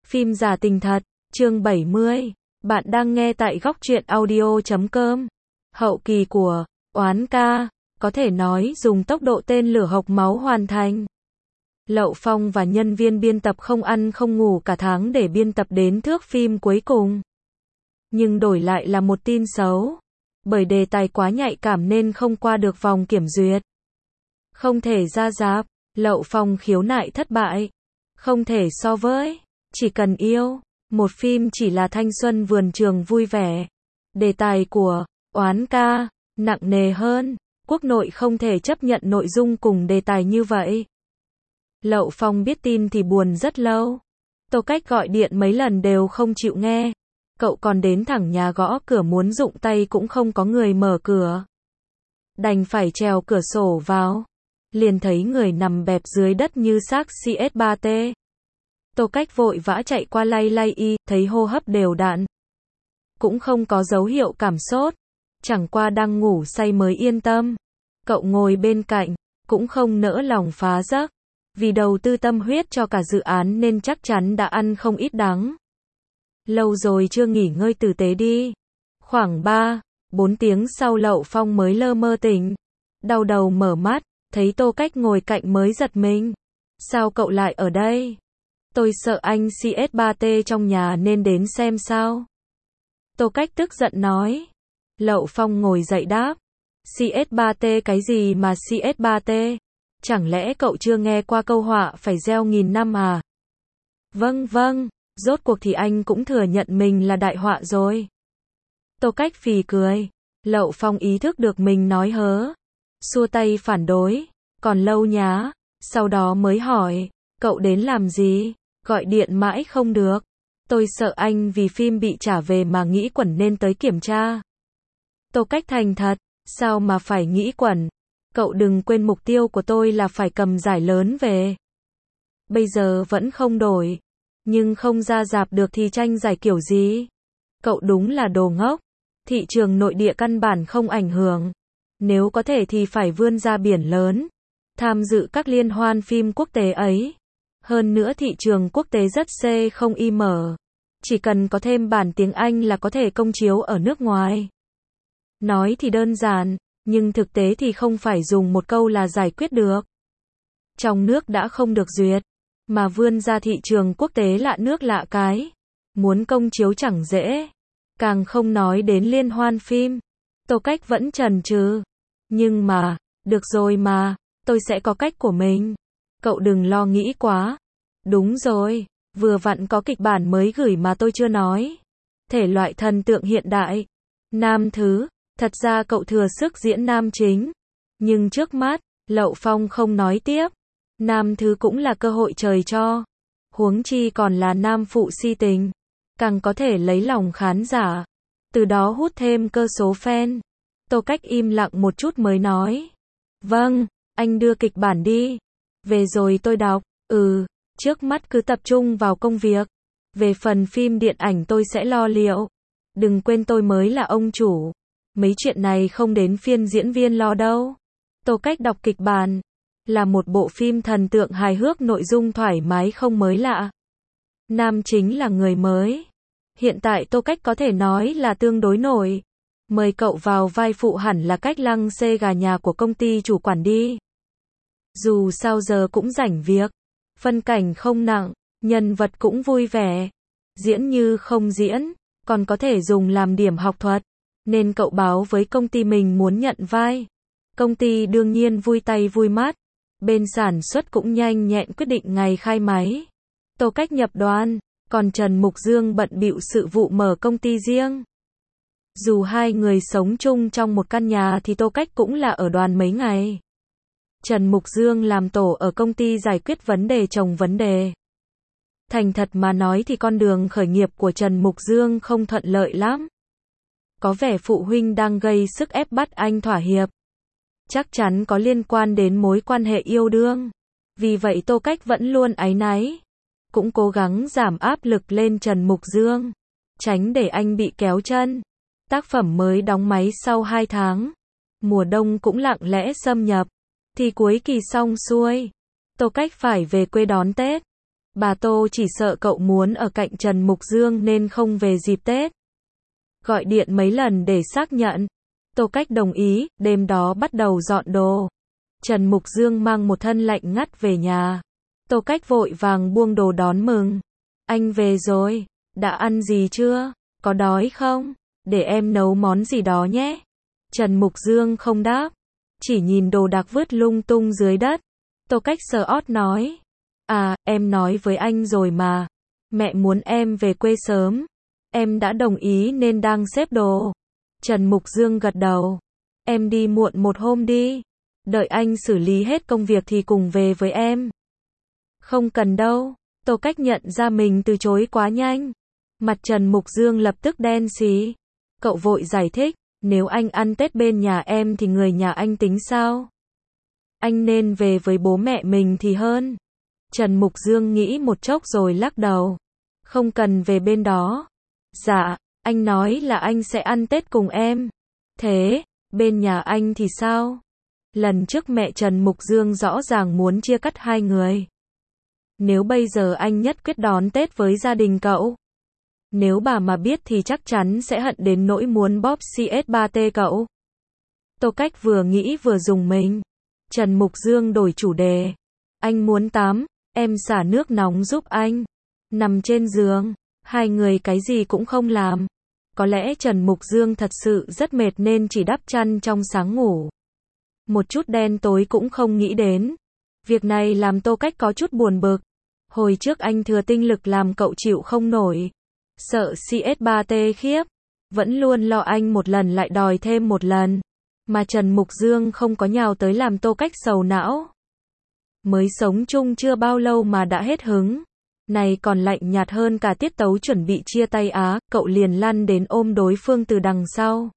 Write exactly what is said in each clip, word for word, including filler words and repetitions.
Phim giả tình thật, chương bảy mươi. Bạn đang nghe tại góc truyện audio chấm com. Hậu kỳ của Oán ca, có thể nói dùng tốc độ tên lửa hộc máu hoàn thành. Lậu Phong và nhân viên biên tập không ăn không ngủ cả tháng để biên tập đến thước phim cuối cùng. Nhưng đổi lại là một tin xấu. Bởi đề tài quá nhạy cảm nên không qua được vòng kiểm duyệt. Không thể ra rạp, Lậu Phong khiếu nại thất bại. Không thể so với Chỉ cần yêu, một phim chỉ là thanh xuân vườn trường vui vẻ. Đề tài của Oán ca nặng nề hơn, quốc nội không thể chấp nhận nội dung cùng đề tài như vậy. Lậu Phong biết tin thì buồn rất lâu. Tô Cách gọi điện mấy lần đều không chịu nghe. Cậu còn đến thẳng nhà gõ cửa muốn dụng tay cũng không có người mở cửa. Đành phải trèo cửa sổ vào. Liền thấy người nằm bẹp dưới đất như xác C S ba T. Tô Cách vội vã chạy qua lay lay y, thấy hô hấp đều đặn. Cũng không có dấu hiệu cảm sốt. Chẳng qua đang ngủ say mới yên tâm. Cậu ngồi bên cạnh, cũng không nỡ lòng phá giấc. Vì đầu tư tâm huyết cho cả dự án nên chắc chắn đã ăn không ít đắng. Lâu rồi chưa nghỉ ngơi tử tế đi. Khoảng ba, bốn tiếng sau Lậu Phong mới lơ mơ tỉnh. Đau đầu mở mắt, thấy Tô Cách ngồi cạnh mới giật mình. Sao cậu lại ở đây? Tôi sợ anh C S ba T trong nhà nên đến xem sao. Tô Cách tức giận nói. Lậu Phong ngồi dậy đáp. C S ba T cái gì mà C S ba T? Chẳng lẽ cậu chưa nghe qua câu họa phải gieo nghìn năm à? Vâng vâng, rốt cuộc thì anh cũng thừa nhận mình là đại họa rồi. Tô Cách phì cười. Lậu Phong ý thức được mình nói hớ. Xua tay phản đối. Còn lâu nhá. Sau đó mới hỏi. Cậu đến làm gì? Gọi điện mãi không được. Tôi sợ anh vì phim bị trả về mà nghĩ quẩn nên tới kiểm tra. Tô Cách thành thật. Sao mà phải nghĩ quẩn? Cậu đừng quên mục tiêu của tôi là phải cầm giải lớn về. Bây giờ vẫn không đổi. Nhưng không ra rạp được thì tranh giải kiểu gì? Cậu đúng là đồ ngốc. Thị trường nội địa căn bản không ảnh hưởng. Nếu có thể thì phải vươn ra biển lớn. Tham dự các liên hoan phim quốc tế ấy. Hơn nữa thị trường quốc tế rất C không y mở. Chỉ cần có thêm bản tiếng Anh là có thể công chiếu ở nước ngoài. Nói thì đơn giản, nhưng thực tế thì không phải dùng một câu là giải quyết được. Trong nước đã không được duyệt, mà vươn ra thị trường quốc tế lạ nước lạ cái. Muốn công chiếu chẳng dễ. Càng không nói đến liên hoan phim. Tô Cách vẫn chần chừ. Nhưng mà, được rồi mà, tôi sẽ có cách của mình. Cậu đừng lo nghĩ quá. Đúng rồi, vừa vặn có kịch bản mới gửi mà tôi chưa nói. Thể loại thần tượng hiện đại. Nam thứ, thật ra cậu thừa sức diễn nam chính. Nhưng trước mắt, Lậu Phong không nói tiếp. Nam thứ cũng là cơ hội trời cho. Huống chi còn là nam phụ si tình. Càng có thể lấy lòng khán giả. Từ đó hút thêm cơ số fan. Tô Cách im lặng một chút mới nói. Vâng, anh đưa kịch bản đi. Về rồi tôi đọc. Ừ, trước mắt cứ tập trung vào công việc. Về phần phim điện ảnh tôi sẽ lo liệu. Đừng quên tôi mới là ông chủ. Mấy chuyện này không đến phiên diễn viên lo đâu. Tô Cách đọc kịch bản. Là một bộ phim thần tượng hài hước nội dung thoải mái không mới lạ. Nam chính là người mới. Hiện tại Tô Cách có thể nói là tương đối nổi. Mời cậu vào vai phụ hẳn là cách lăng xê gà nhà của công ty chủ quản đi. Dù sao giờ cũng rảnh việc. Phân cảnh không nặng, nhân vật cũng vui vẻ. Diễn như không diễn, còn có thể dùng làm điểm học thuật. Nên cậu báo với công ty mình muốn nhận vai. Công ty đương nhiên vui tay vui mắt. Bên sản xuất cũng nhanh nhẹn quyết định ngày khai máy. Tô Cách nhập đoàn, còn Trần Mục Dương bận bịu sự vụ mở công ty riêng. Dù hai người sống chung trong một căn nhà thì Tô Cách cũng là ở đoàn mấy ngày. Trần Mục Dương làm tổ ở công ty giải quyết vấn đề chồng vấn đề. Thành thật mà nói thì con đường khởi nghiệp của Trần Mục Dương không thuận lợi lắm. Có vẻ phụ huynh đang gây sức ép bắt anh thỏa hiệp. Chắc chắn có liên quan đến mối quan hệ yêu đương. Vì vậy Tô Cách vẫn luôn áy náy. Cũng cố gắng giảm áp lực lên Trần Mục Dương. Tránh để anh bị kéo chân. Tác phẩm mới đóng máy sau hai tháng. Mùa đông cũng lặng lẽ xâm nhập. Thì cuối kỳ xong xuôi. Tô Cách phải về quê đón Tết. Bà Tô chỉ sợ cậu muốn ở cạnh Trần Mục Dương nên không về dịp Tết. Gọi điện mấy lần để xác nhận. Tô Cách đồng ý, đêm đó bắt đầu dọn đồ. Trần Mục Dương mang một thân lạnh ngắt về nhà. Tô Cách vội vàng buông đồ đón mừng. Anh về rồi, đã ăn gì chưa? Có đói không? Để em nấu món gì đó nhé. Trần Mục Dương không đáp, chỉ nhìn đồ đạc vứt lung tung dưới đất. Tô Cách sờ ót nói. À, em nói với anh rồi mà. Mẹ muốn em về quê sớm. Em đã đồng ý nên đang xếp đồ. Trần Mục Dương gật đầu. Em đi muộn một hôm đi. Đợi anh xử lý hết công việc thì cùng về với em. Không cần đâu. Tô Cách nhận ra mình từ chối quá nhanh. Mặt Trần Mục Dương lập tức đen xì. Cậu vội giải thích. Nếu anh ăn Tết bên nhà em thì người nhà anh tính sao? Anh nên về với bố mẹ mình thì hơn. Trần Mục Dương nghĩ một chốc rồi lắc đầu. Không cần về bên đó. Dạ, anh nói là anh sẽ ăn Tết cùng em. Thế, bên nhà anh thì sao? Lần trước mẹ Trần Mục Dương rõ ràng muốn chia cắt hai người. Nếu bây giờ anh nhất quyết đón Tết với gia đình cậu, nếu bà mà biết thì chắc chắn sẽ hận đến nỗi muốn bóp xê ét ba tê cậu. Tô Cách vừa nghĩ vừa dùng mình. Trần Mục Dương đổi chủ đề. Anh muốn tắm, em xả nước nóng giúp anh. Nằm trên giường, hai người cái gì cũng không làm. Có lẽ Trần Mục Dương thật sự rất mệt nên chỉ đắp chăn trong sáng ngủ. Một chút đen tối cũng không nghĩ đến. Việc này làm Tô Cách có chút buồn bực. Hồi trước anh thừa tinh lực làm cậu chịu không nổi. Sợ xê ét ba tê khiếp. Vẫn luôn lo anh một lần lại đòi thêm một lần. Mà Trần Mục Dương không có nhào tới làm Tô Cách sầu não. Mới sống chung chưa bao lâu mà đã hết hứng. Này còn lạnh nhạt hơn cả tiết tấu chuẩn bị chia tay á, cậu liền lăn đến ôm đối phương từ đằng sau.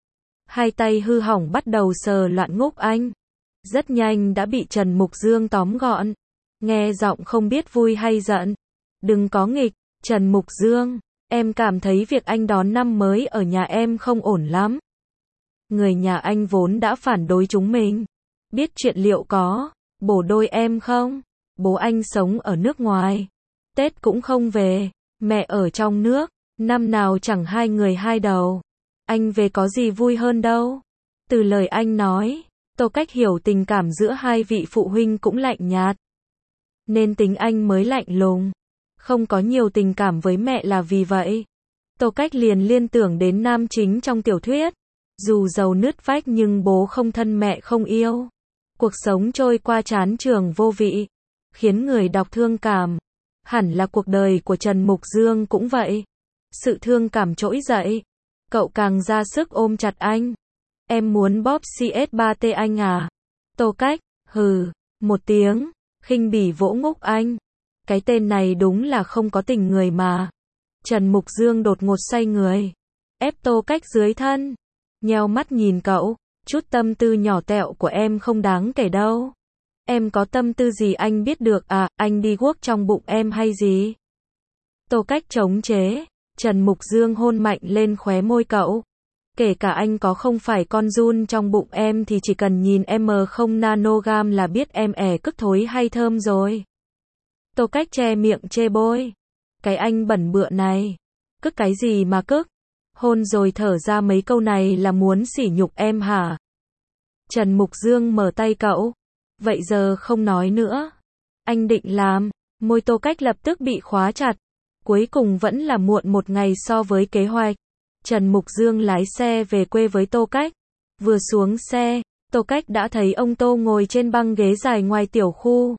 Hai tay hư hỏng bắt đầu sờ loạn ngúc anh. Rất nhanh đã bị Trần Mục Dương tóm gọn. Nghe giọng không biết vui hay giận. Đừng có nghịch, Trần Mục Dương, em cảm thấy việc anh đón năm mới ở nhà em không ổn lắm. Người nhà anh vốn đã phản đối chúng mình. Biết chuyện liệu có bổ đôi em không? Bố anh sống ở nước ngoài. Tết cũng không về. Mẹ ở trong nước. Năm nào chẳng hai người hai đầu. Anh về có gì vui hơn đâu. Từ lời anh nói, Tô Cách hiểu tình cảm giữa hai vị phụ huynh cũng lạnh nhạt. Nên tính anh mới lạnh lùng. Không có nhiều tình cảm với mẹ là vì vậy. Tô Cách liền liên tưởng đến nam chính trong tiểu thuyết. Dù giàu nứt vách nhưng bố không thân mẹ không yêu. Cuộc sống trôi qua chán trường vô vị. Khiến người đọc thương cảm. Hẳn là cuộc đời của Trần Mục Dương cũng vậy. Sự thương cảm trỗi dậy. Cậu càng ra sức ôm chặt anh. Em muốn bóp xê ét ba tê anh à? Tô Cách, hừ, một tiếng, khinh bỉ vỗ ngúc anh. Cái tên này đúng là không có tình người mà. Trần Mục Dương đột ngột xoay người. Ép Tô Cách dưới thân. Nheo mắt nhìn cậu. Chút tâm tư nhỏ tẹo của em không đáng kể đâu. Em có tâm tư gì anh biết được à, anh đi guốc trong bụng em hay gì? Tô Cách chống chế. Trần Mục Dương hôn mạnh lên khóe môi cậu. Kể cả anh có không phải con giun trong bụng em thì chỉ cần nhìn em không nanogam là biết em ẻ cứt thối hay thơm rồi. Tô Cách che miệng chê bôi. Cái anh bẩn bựa này. Cứt cái gì mà cứt? Hôn rồi thở ra mấy câu này là muốn sỉ nhục em hả? Trần Mục Dương mở tay cậu. Vậy giờ không nói nữa. Anh định làm. Môi Tô Cách lập tức bị khóa chặt. Cuối cùng vẫn là muộn một ngày so với kế hoạch. Trần Mục Dương lái xe về quê với Tô Cách. Vừa xuống xe, Tô Cách đã thấy ông Tô ngồi trên băng ghế dài ngoài tiểu khu.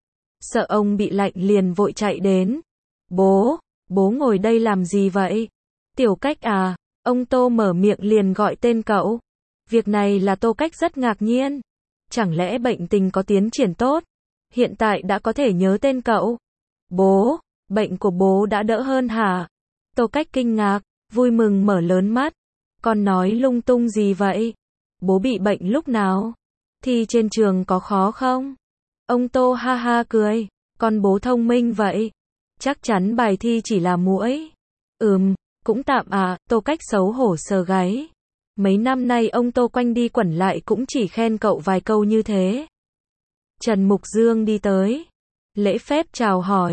Sợ ông bị lạnh liền vội chạy đến. Bố, bố ngồi đây làm gì vậy? Tiểu Cách à, ông Tô mở miệng liền gọi tên cậu. Việc này là Tô Cách rất ngạc nhiên. Chẳng lẽ bệnh tình có tiến triển tốt? Hiện tại đã có thể nhớ tên cậu. Bố, bệnh của bố đã đỡ hơn hả? Tô Cách kinh ngạc, vui mừng mở lớn mắt. Con nói lung tung gì vậy? Bố bị bệnh lúc nào? Thi trên trường có khó không? Ông Tô ha ha cười. Con bố thông minh vậy. Chắc chắn bài thi chỉ là muỗi. Ừm, cũng tạm à, Tô Cách xấu hổ sờ gáy. Mấy năm nay ông Tô quanh đi quẩn lại cũng chỉ khen cậu vài câu như thế. Trần Mục Dương đi tới. Lễ phép chào hỏi.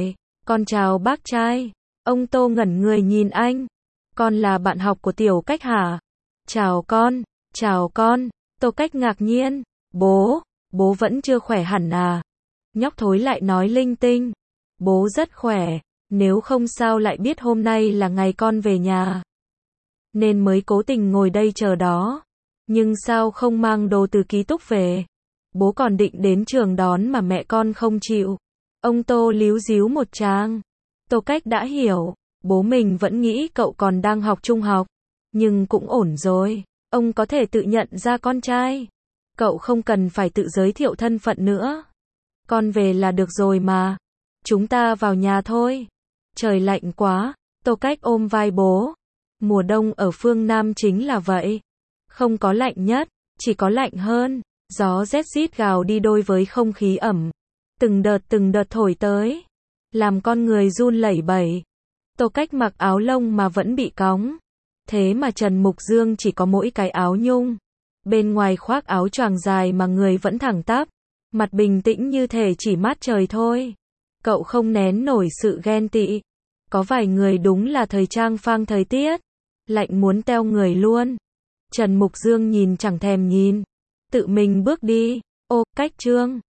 Con chào bác trai. Ông Tô ngẩn người nhìn anh. Con là bạn học của Tiểu Cách hả? Chào con, chào con. Tô Cách ngạc nhiên. Bố, bố vẫn chưa khỏe hẳn à? Nhóc thối lại nói linh tinh. Bố rất khỏe, nếu không sao lại biết hôm nay là ngày con về nhà. Nên mới cố tình ngồi đây chờ đó. Nhưng sao không mang đồ từ ký túc về? Bố còn định đến trường đón mà mẹ con không chịu. Ông Tô líu díu một tràng. Tô Cách đã hiểu, bố mình vẫn nghĩ cậu còn đang học trung học. Nhưng cũng ổn rồi, ông có thể tự nhận ra con trai. Cậu không cần phải tự giới thiệu thân phận nữa. Con về là được rồi mà. Chúng ta vào nhà thôi. Trời lạnh quá. Tô Cách ôm vai bố. Mùa đông ở phương Nam chính là vậy. Không có lạnh nhất, chỉ có lạnh hơn. Gió rét rít gào đi đôi với không khí ẩm. Từng đợt từng đợt thổi tới. Làm con người run lẩy bẩy. Tô Cách mặc áo lông mà vẫn bị cóng. Thế mà Trần Mục Dương chỉ có mỗi cái áo nhung. Bên ngoài khoác áo choàng dài mà người vẫn thẳng tắp. Mặt bình tĩnh như thể chỉ mát trời thôi. Cậu không nén nổi sự ghen tị. Có vài người đúng là thời trang phang thời tiết. Lạnh muốn teo người luôn. Trần Mục Dương nhìn chẳng thèm nhìn. Tự mình bước đi. Ô, Cách Trương.